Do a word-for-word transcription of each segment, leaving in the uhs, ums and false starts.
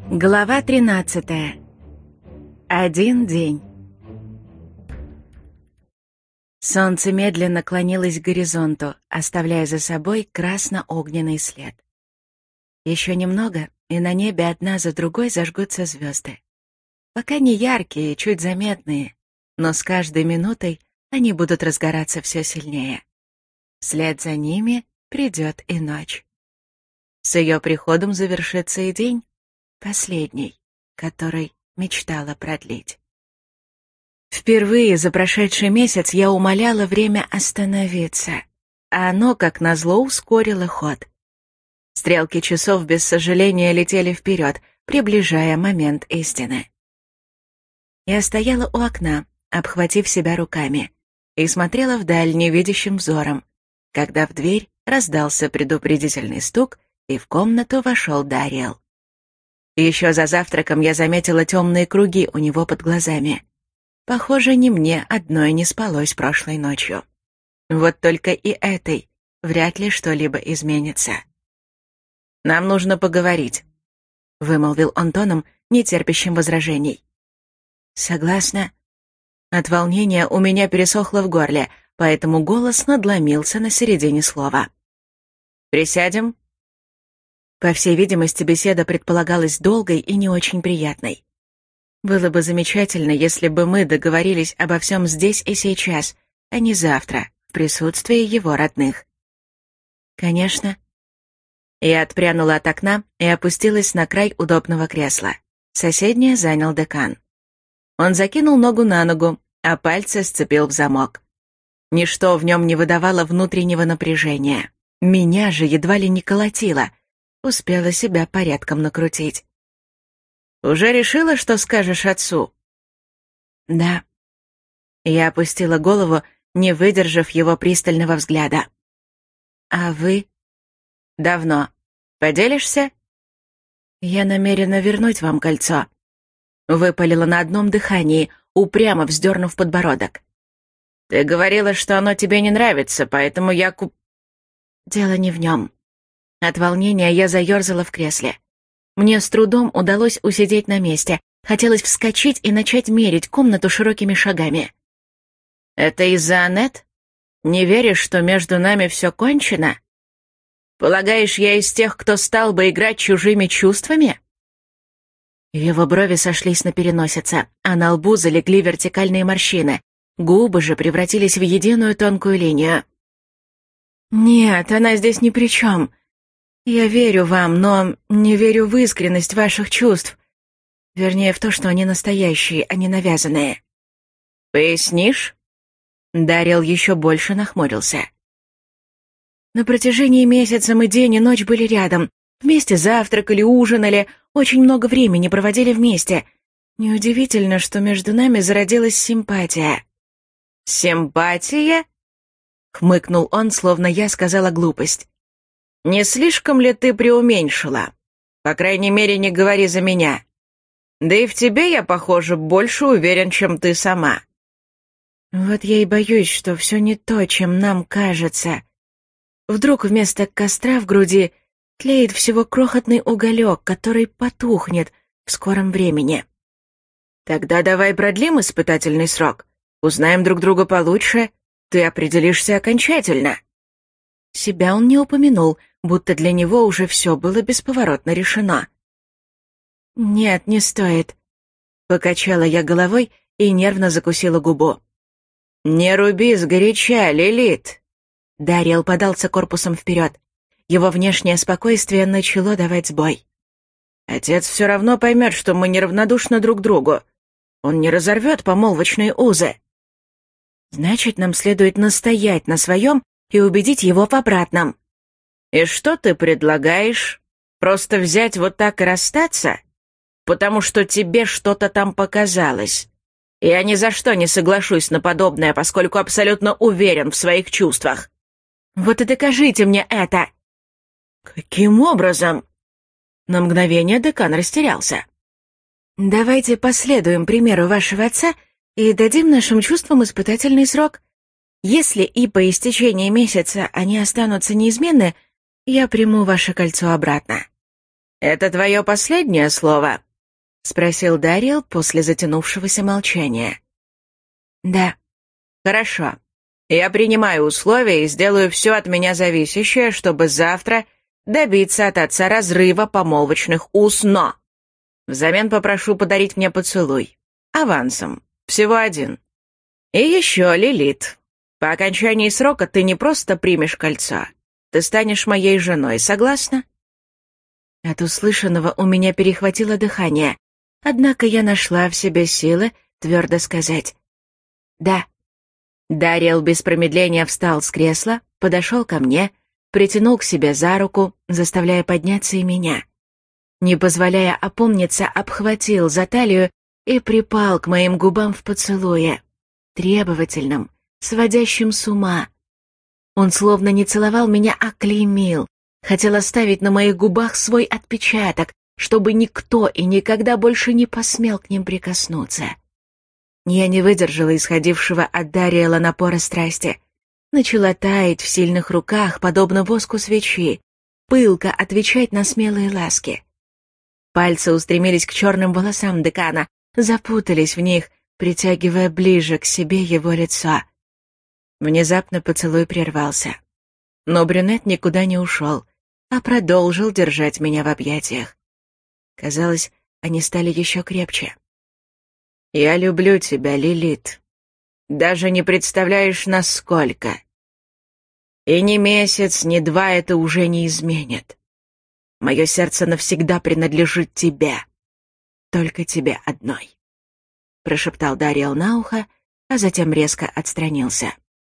Глава тринадцатая. Один день. Солнце медленно клонилось к горизонту, оставляя за собой красно-огненный след. Еще немного, и на небе одна за другой зажгутся звезды. Пока не яркие, чуть заметные, но с каждой минутой они будут разгораться все сильнее. Вслед за ними придет и ночь. С ее приходом завершится и день, последний, который мечтала продлить. Впервые за прошедший месяц я умоляла время остановиться, а оно, как назло, ускорило ход. Стрелки часов без сожаления летели вперед, приближая момент истины. Я стояла у окна, обхватив себя руками, и смотрела вдаль невидящим взором, когда в дверь раздался предупредительный стук, и в комнату вошел Дариэл. Еще за завтраком я заметила темные круги у него под глазами. Похоже, не мне одной не спалось прошлой ночью. Вот только и этой вряд ли что-либо изменится. «Нам нужно поговорить», — вымолвил он тоном, не терпящим возражений. «Согласна». От волнения у меня пересохло в горле, поэтому голос надломился на середине слова. «Присядем?» По всей видимости, беседа предполагалась долгой и не очень приятной. Было бы замечательно, если бы мы договорились обо всем здесь и сейчас, а не завтра, в присутствии его родных. «Конечно». Я отпрянула от окна и опустилась на край удобного кресла. Соседнее занял декан. Он закинул ногу на ногу, а пальцы сцепил в замок. Ничто в нем не выдавало внутреннего напряжения. Меня же едва ли не колотило. Успела себя порядком накрутить. «Уже решила, что скажешь отцу?» «Да». Я опустила голову, не выдержав его пристального взгляда. «А вы?» «Давно. Поделишься?» «Я намерена вернуть вам кольцо», — выпалила на одном дыхании, упрямо вздернув подбородок. «Ты говорила, что оно тебе не нравится, поэтому я куп...» «Дело не в нем». От волнения я заерзала в кресле. Мне с трудом удалось усидеть на месте. Хотелось вскочить и начать мерить комнату широкими шагами. «Это из-за Аннет? Не веришь, что между нами все кончено? Полагаешь, я из тех, кто стал бы играть чужими чувствами?» Его брови сошлись на переносице, а на лбу залегли вертикальные морщины. Губы же превратились в единую тонкую линию. «Нет, она здесь ни при чем. Я верю вам, но не верю в искренность ваших чувств. Вернее, в то, что они настоящие, а не навязанные». «Пояснишь?» Дариэл еще больше нахмурился. «На протяжении месяца мы день и ночь были рядом. Вместе завтракали, ужинали, очень много времени проводили вместе. Неудивительно, что между нами зародилась симпатия». «Симпатия?» — хмыкнул он, словно я сказала глупость. «Не слишком ли ты преуменьшила? По крайней мере, не говори за меня. Да и в тебе я, похоже, больше уверен, чем ты сама». «Вот я и боюсь, что все не то, чем нам кажется. Вдруг вместо костра в груди тлеет всего крохотный уголек, который потухнет в скором времени». «Тогда давай продлим испытательный срок. Узнаем друг друга получше. Ты определишься окончательно». Себя он не упомянул, будто для него уже все было бесповоротно решено. «Нет, не стоит», — покачала я головой и нервно закусила губу. «Не руби сгоряча, Лилит!» Дариэл подался корпусом вперед. Его внешнее спокойствие начало давать сбой. «Отец все равно поймет, что мы неравнодушны друг к другу. Он не разорвет помолвочные узы». «Значит, нам следует настоять на своем и убедить его в обратном». «И что ты предлагаешь? Просто взять вот так и расстаться? Потому что тебе что-то там показалось. Я ни за что не соглашусь на подобное, поскольку абсолютно уверен в своих чувствах». «Вот и докажите мне это!» «Каким образом?» На мгновение декан растерялся. «Давайте последуем примеру вашего отца и дадим нашим чувствам испытательный срок. Если и по истечении месяца они останутся неизменны, я приму ваше кольцо обратно». «Это твое последнее слово?» — спросил Дариэл после затянувшегося молчания. «Да». «Хорошо. Я принимаю условия и сделаю все от меня зависящее, чтобы завтра добиться от отца разрыва помолвочных уз, но взамен попрошу подарить мне поцелуй. Авансом. Всего один. И еще, Лилит, по окончании срока ты не просто примешь кольцо, ты станешь моей женой, согласна?» От услышанного у меня перехватило дыхание, однако я нашла в себе силы твердо сказать «да». Дариэл без промедления встал с кресла, подошел ко мне, притянул к себе за руку, заставляя подняться и меня. Не позволяя опомниться, обхватил за талию и припал к моим губам в поцелуе, требовательном, сводящем с ума. Он словно не целовал меня, а клеймил, хотел оставить на моих губах свой отпечаток, чтобы никто и никогда больше не посмел к ним прикоснуться. Я не выдержала исходившего от Дариэла напора страсти. Начала таять в сильных руках, подобно воску свечи, пылко отвечать на смелые ласки. Пальцы устремились к черным волосам декана, запутались в них, притягивая ближе к себе его лицо. Внезапно поцелуй прервался. Но брюнет никуда не ушел, а продолжил держать меня в объятиях. Казалось, они стали еще крепче. «Я люблю тебя, Лилит. Даже не представляешь, насколько. И ни месяц, ни два это уже не изменит. Мое сердце навсегда принадлежит тебе. Только тебе одной», — прошептал Дариэл на ухо, а затем резко отстранился.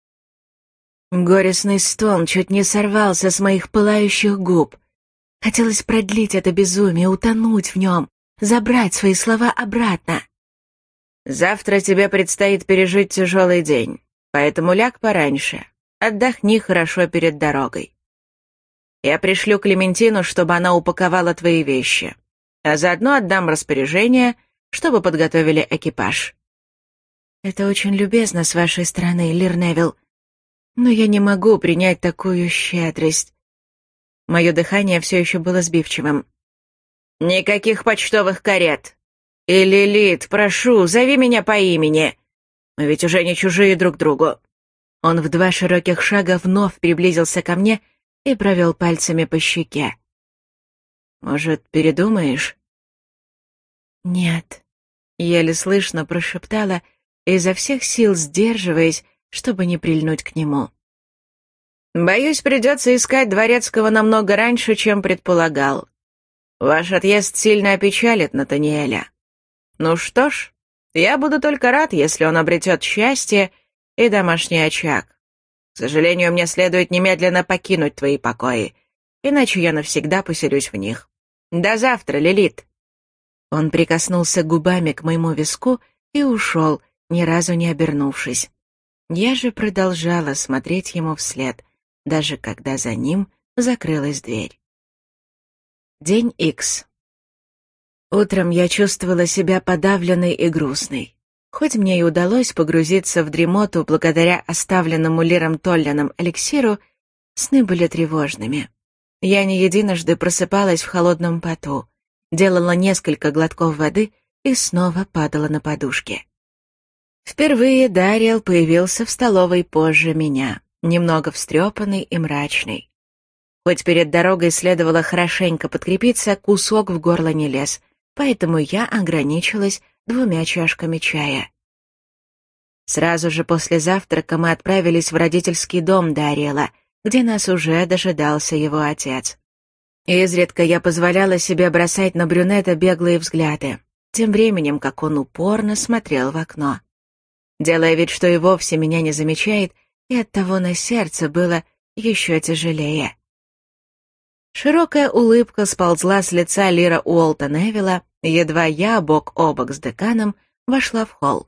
Горестный стон чуть не сорвался с моих пылающих губ. Хотелось продлить это безумие, утонуть в нем, забрать свои слова обратно. «Завтра тебе предстоит пережить тяжелый день, поэтому ляг пораньше, отдохни хорошо перед дорогой. Я пришлю Клементину, чтобы она упаковала твои вещи, а заодно отдам распоряжение, чтобы подготовили экипаж». «Это очень любезно с вашей стороны, Лир Невилл, но я не могу принять такую щедрость». Мое дыхание все еще было сбивчивым. «Никаких почтовых карет. И, Лилит, прошу, зови меня по имени. Мы ведь уже не чужие друг другу». Он в два широких шага вновь приблизился ко мне и провел пальцами по щеке. «Может, передумаешь?» «Нет», — еле слышно прошептала, изо всех сил сдерживаясь, чтобы не прильнуть к нему. «Боюсь, придется искать дворецкого намного раньше, чем предполагал. Ваш отъезд сильно опечалит Натаниэля. Ну что ж, я буду только рад, если он обретет счастье и домашний очаг. К сожалению, мне следует немедленно покинуть твои покои, иначе я навсегда поселюсь в них. До завтра, Лилит». Он прикоснулся губами к моему виску и ушел, ни разу не обернувшись. Я же продолжала смотреть ему вслед, даже когда за ним закрылась дверь. День Икс. Утром я чувствовала себя подавленной и грустной. Хоть мне и удалось погрузиться в дремоту благодаря оставленному Лиром Толлином эликсиру, сны были тревожными. Я не единожды просыпалась в холодном поту, делала несколько глотков воды и снова падала на подушки. Впервые Дариэл появился в столовой позже меня, немного встрепанный и мрачный. Хоть перед дорогой следовало хорошенько подкрепиться, кусок в горло не лез, поэтому я ограничилась двумя чашками чая. Сразу же после завтрака мы отправились в родительский дом Дариэла, где нас уже дожидался его отец. Изредка я позволяла себе бросать на брюнета беглые взгляды, тем временем как он упорно смотрел в окно, делая вид, что и вовсе меня не замечает, и оттого на сердце было еще тяжелее. Широкая улыбка сползла с лица Лира Уолта Невилла, едва я бок о бок с деканом вошла в холл.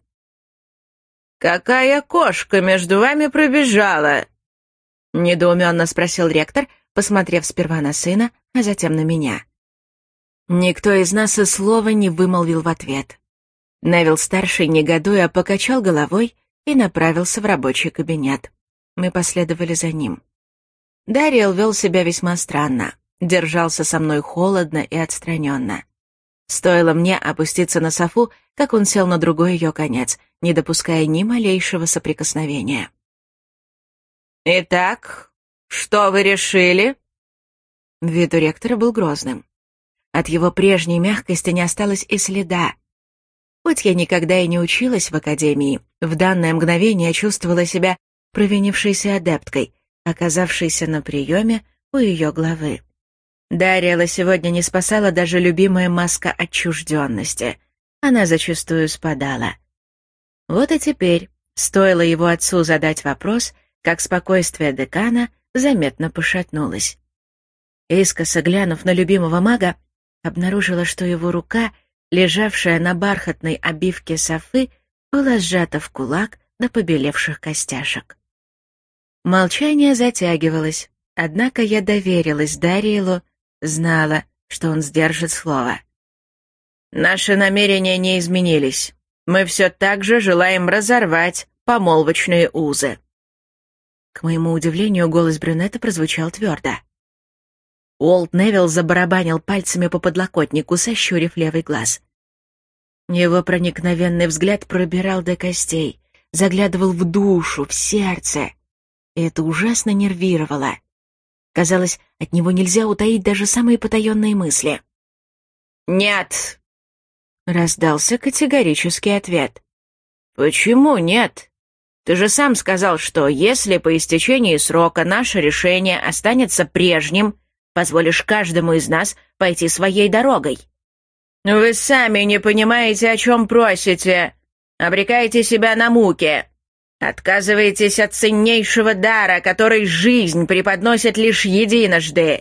«Какая кошка между вами пробежала?» — недоуменно спросил ректор, посмотрев сперва на сына, а затем на меня. Никто из нас и слова не вымолвил в ответ. Невилл-старший, негодуя, покачал головой и направился в рабочий кабинет. Мы последовали за ним. Дариэл вел себя весьма странно. держался со мной холодно и отстраненно. Стоило мне опуститься на софу, как он сел на другой ее конец, не допуская ни малейшего соприкосновения. «Итак, что вы решили?» Вид у ректора был грозным. От его прежней мягкости не осталось и следа. Хоть я никогда и не училась в академии, в данное мгновение чувствовала себя провинившейся адепткой, оказавшейся на приеме у ее главы. Дариэла сегодня не спасала даже любимая маска отчужденности. Она зачастую спадала. Вот и теперь, стоило его отцу задать вопрос, как спокойствие декана заметно пошатнулось. Искоса глянув на любимого мага, обнаружила, что его рука, лежавшая на бархатной обивке софы, была сжата в кулак до побелевших костяшек. Молчание затягивалось, однако я доверилась Дариэлу, знала, что он сдержит слово. «Наши намерения не изменились. Мы все так же желаем разорвать помолвочные узы». К моему удивлению, голос брюнета прозвучал твердо. Уолт Невилл забарабанил пальцами по подлокотнику, сощурив левый глаз. Его проникновенный взгляд пробирал до костей, заглядывал в душу, в сердце. И это ужасно нервировало. Казалось, от него нельзя утаить даже самые потаенные мысли. «Нет!» — раздался категорический ответ. «Почему нет? Ты же сам сказал, что если по истечении срока наше решение останется прежним, позволишь каждому из нас пойти своей дорогой. Вы сами не понимаете, о чем просите. Обрекаете себя на муки. Отказываетесь от ценнейшего дара, который жизнь преподносит лишь единожды».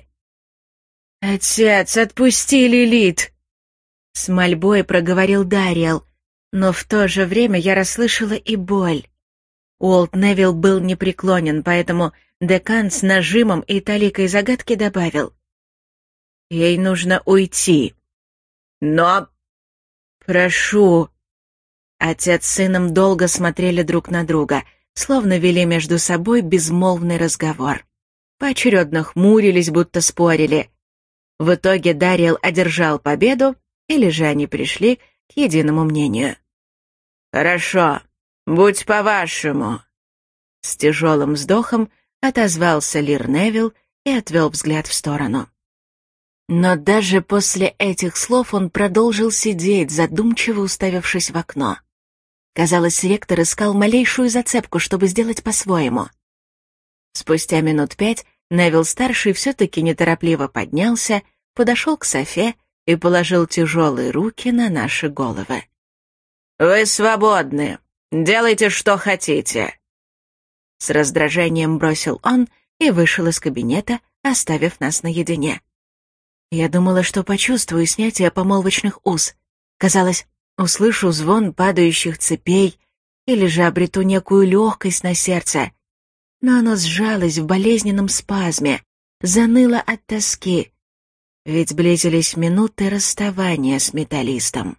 «Отец, отпусти Лилит!» С мольбой проговорил Дариэл, но в то же время я расслышала и боль. Уолт Невилл был непреклонен, поэтому декан с нажимом и толикой загадки добавил: «Ей нужно уйти». «Но...» «Прошу...» Отец с сыном долго смотрели друг на друга, словно вели между собой безмолвный разговор. Поочередно хмурились, будто спорили. В итоге Дариэл одержал победу, или же они пришли к единому мнению. «Хорошо, будь по-вашему». С тяжелым вздохом отозвался Лир Невилл и отвел взгляд в сторону. Но даже после этих слов он продолжил сидеть, задумчиво уставившись в окно. Казалось, ректор искал малейшую зацепку, чтобы сделать по-своему. Спустя минут пять Невилл-старший все-таки неторопливо поднялся, подошел к софе и положил тяжелые руки на наши головы. «Вы свободны. Делайте, что хотите». С раздражением бросил он и вышел из кабинета, оставив нас наедине. Я думала, что почувствую снятие помолвочных уз. Казалось, услышу звон падающих цепей или же обрету некую легкость на сердце. Но оно сжалось в болезненном спазме, заныло от тоски, ведь близились минуты расставания с металлистом.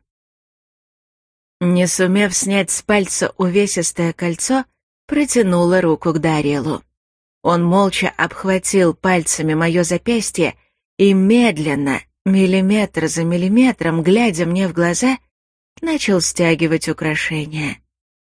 Не сумев снять с пальца увесистое кольцо, протянула руку к Дариэлу. Он молча обхватил пальцами мое запястье и медленно, миллиметр за миллиметром, глядя мне в глаза, начал стягивать украшения.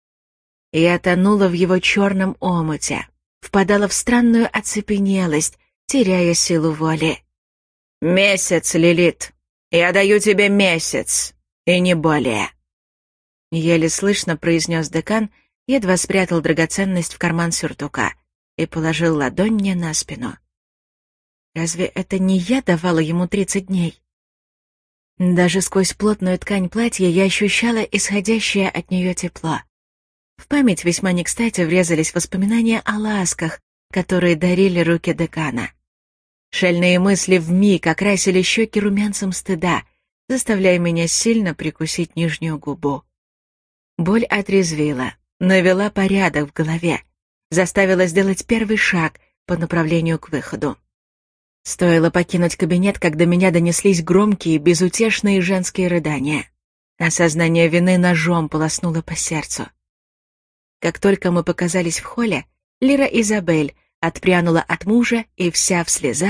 Я тонула в его черном омуте, впадала в странную оцепенелость, теряя силу воли. «Месяц, Лилит! Я даю тебе месяц, и не более!» Еле слышно произнес декан, едва спрятал драгоценность в карман сюртука и положил ладонь мне на спину. Разве это не я давала ему тридцать дней? Даже сквозь плотную ткань платья я ощущала исходящее от нее тепло. В память весьма не кстати врезались воспоминания о ласках, которые дарили руки декана. Шальные мысли вмиг окрасили щеки румянцем стыда, заставляя меня сильно прикусить нижнюю губу. Боль отрезвила, навела порядок в голове, заставила сделать первый шаг по направлению к выходу. Стоило покинуть кабинет, как до меня донеслись громкие, безутешные женские рыдания. Осознание вины ножом полоснуло по сердцу. Как только мы показались в холле, Лира Изабель отпрянула от мужа и вся в слезах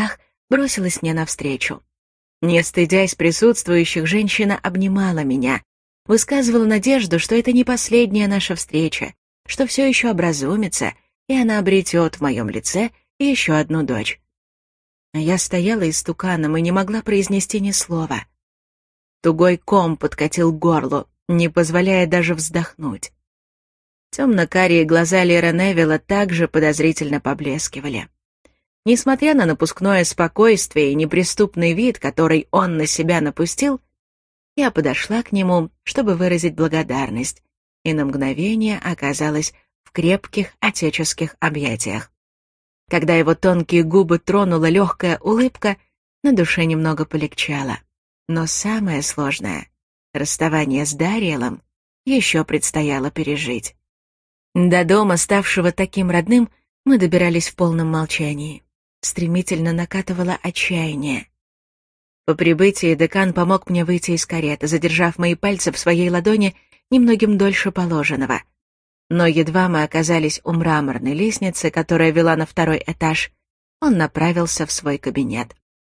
бросилась мне навстречу. Не стыдясь присутствующих, женщина обнимала меня, высказывала надежду, что это не последняя наша встреча, что все еще образумится, и она обретет в моем лице еще одну дочь. А я стояла истуканом и не могла произнести ни слова. Тугой ком подкатил к горлу, не позволяя даже вздохнуть. Темно-карие глаза Лира Невилла также подозрительно поблескивали. Несмотря на напускное спокойствие и неприступный вид, который он на себя напустил, я подошла к нему, чтобы выразить благодарность, и на мгновение оказалась в крепких отеческих объятиях. Когда его тонкие губы тронула легкая улыбка, на душе немного полегчало. Но самое сложное — расставание с Дариэлом — еще предстояло пережить. До дома, ставшего таким родным, мы добирались в полном молчании. Стремительно накатывало отчаяние. По прибытии декан помог мне выйти из кареты, задержав мои пальцы в своей ладони немногим дольше положенного. Но едва мы оказались у мраморной лестницы, которая вела на второй этаж, он направился в свой кабинет.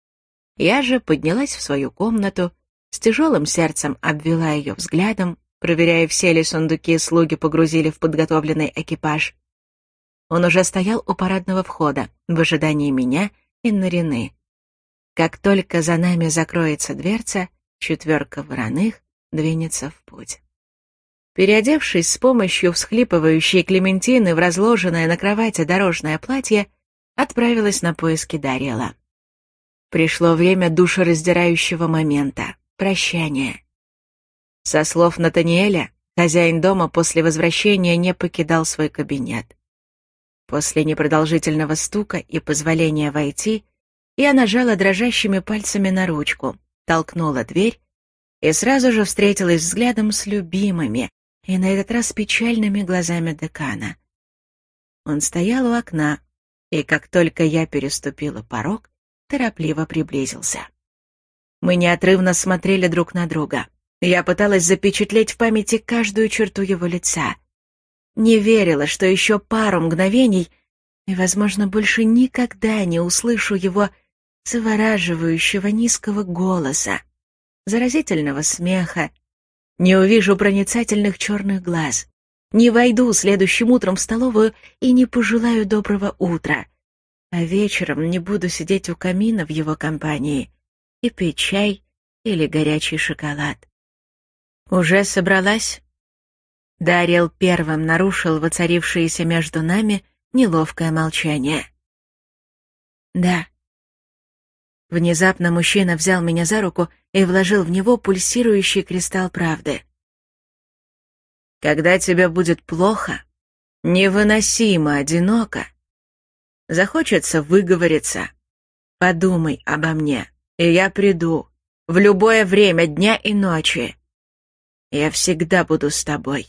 Я же поднялась в свою комнату, с тяжелым сердцем обвела ее взглядом, проверяя, все ли сундуки и слуги погрузили в подготовленный экипаж. Он уже стоял у парадного входа, в ожидании меня и Нарины. Как только за нами закроется дверца, четверка вороных двинется в путь. Переодевшись с помощью всхлипывающей Клементины в разложенное на кровати дорожное платье, отправилась на поиски Дариэла. Пришло время душераздирающего момента — прощания. Со слов Натаниэля, хозяин дома после возвращения не покидал свой кабинет. После непродолжительного стука и позволения войти, я нажала дрожащими пальцами на ручку, толкнула дверь и сразу же встретилась взглядом с любимыми и на этот раз печальными глазами декана. Он стоял у окна, и как только я переступила порог, торопливо приблизился. Мы неотрывно смотрели друг на друга. Я пыталась запечатлеть в памяти каждую черту его лица. Не верила, что еще пару мгновений, и, возможно, больше никогда не услышу его завораживающего низкого голоса, заразительного смеха, не увижу проницательных черных глаз, не войду следующим утром в столовую и не пожелаю доброго утра, а вечером не буду сидеть у камина в его компании и пить чай или горячий шоколад. «Уже собралась?» Дариэл первым нарушил воцарившееся между нами неловкое молчание. «Да». Внезапно мужчина взял меня за руку и вложил в него пульсирующий кристалл правды. «Когда тебе будет плохо, невыносимо одиноко, захочется выговориться, подумай обо мне, и я приду в любое время дня и ночи. Я всегда буду с тобой».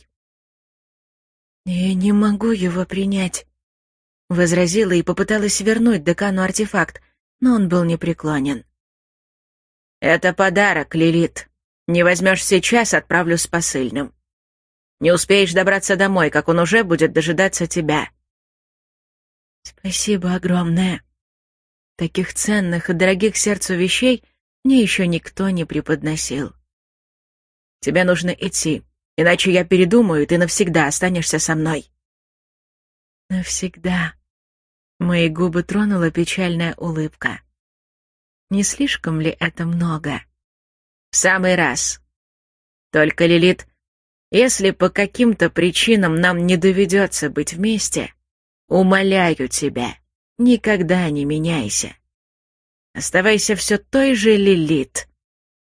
«Я не могу его принять», — возразила и попыталась вернуть декану артефакт, но он был непреклонен. «Это подарок, Лилит. Не возьмешь сейчас, отправлю с посыльным. Не успеешь добраться домой, как он уже будет дожидаться тебя». «Спасибо огромное. Таких ценных и дорогих сердцу вещей мне еще никто не преподносил». «Тебе нужно идти, иначе я передумаю, и ты навсегда останешься со мной». «Навсегда». Мои губы тронула печальная улыбка. Не слишком ли это много? «В самый раз. Только, Лилит, если по каким-то причинам нам не доведется быть вместе, умоляю тебя, никогда не меняйся. Оставайся все той же Лилит.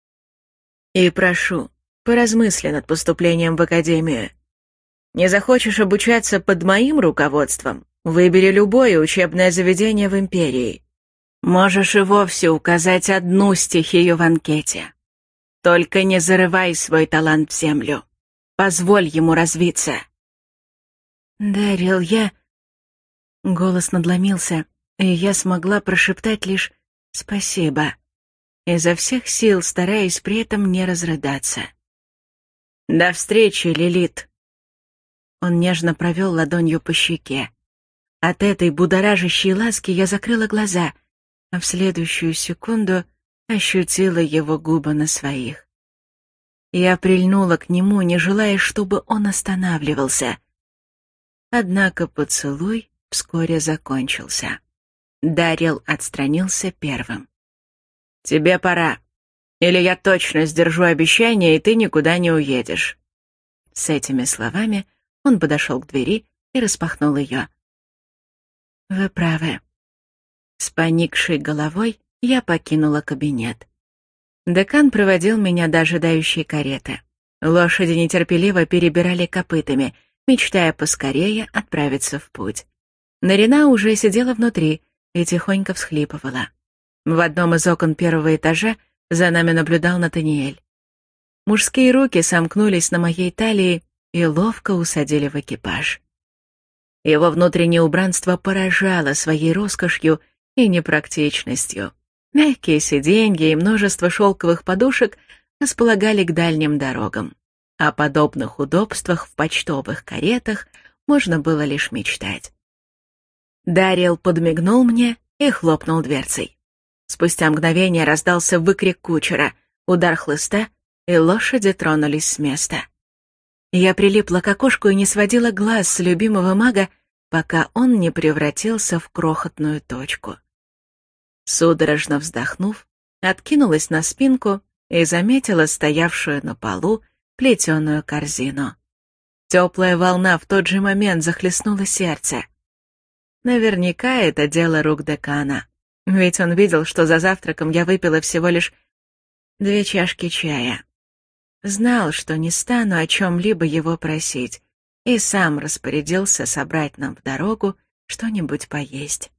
И прошу, поразмысли над поступлением в академию. Не захочешь обучаться под моим руководством? Выбери любое учебное заведение в империи. Можешь и вовсе указать одну стихию в анкете. Только не зарывай свой талант в землю. Позволь ему развиться». «Дарил, я...» Голос надломился, и я смогла прошептать лишь «спасибо», изо всех сил стараясь при этом не разрыдаться. «До встречи, Лилит». Он нежно провел ладонью по щеке. От этой будоражащей ласки я закрыла глаза, а в следующую секунду ощутила его губы на своих. Я прильнула к нему, не желая, чтобы он останавливался. Однако поцелуй вскоре закончился. Дарил отстранился первым. «Тебе пора. Или я точно сдержу обещание, и ты никуда не уедешь». С этими словами он подошел к двери и распахнул ее. «Вы правы». С поникшей головой я покинула кабинет. Декан проводил меня до ожидающей кареты. Лошади нетерпеливо перебирали копытами, мечтая поскорее отправиться в путь. Нарина уже сидела внутри и тихонько всхлипывала. В одном из окон первого этажа за нами наблюдал Натаниэль. Мужские руки сомкнулись на моей талии и ловко усадили в экипаж. Его внутреннее убранство поражало своей роскошью и непрактичностью. Мягкие сиденья и множество шелковых подушек располагали к дальним дорогам. О подобных удобствах в почтовых каретах можно было лишь мечтать. Дариэл подмигнул мне и хлопнул дверцей. Спустя мгновение раздался выкрик кучера, удар хлыста, и лошади тронулись с места. Я прилипла к окошку и не сводила глаз с любимого мага, пока он не превратился в крохотную точку. Судорожно вздохнув, откинулась на спинку и заметила стоявшую на полу плетеную корзину. Теплая волна в тот же момент захлестнула сердце. Наверняка это дело рук декана, ведь он видел, что за завтраком я выпила всего лишь две чашки чая. Знал, что не стану о чем-либо его просить, и сам распорядился собрать нам в дорогу что-нибудь поесть.